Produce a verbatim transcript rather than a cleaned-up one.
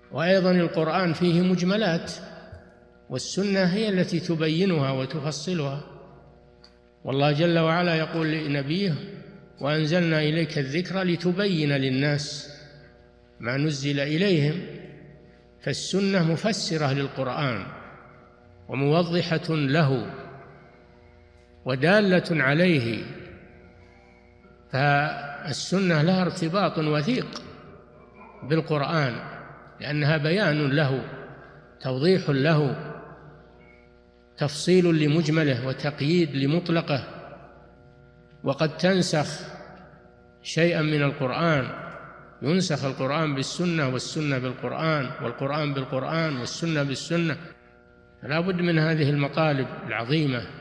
وأيضا القرآن فيه مجملات، والسنة هي التي تبينها وتفصلها. والله جل وعلا يقول لنبيه: وأنزلنا إليك الذكر لتبين للناس ما نزل إليهم. فالسنة مفسرة للقرآن وموضحة له ودالة عليه، فالسنة لها ارتباط وثيق بالقرآن، لأنها بيان له، توضيح له، تفصيل لمجمله وتقييد لمطلقه. وقد تنسخ شيئا من القرآن، ينسخ القرآن بالسنة والسنة بالقرآن والقرآن بالقرآن والسنة بالسنة. فلا بد من هذه المطالب العظيمة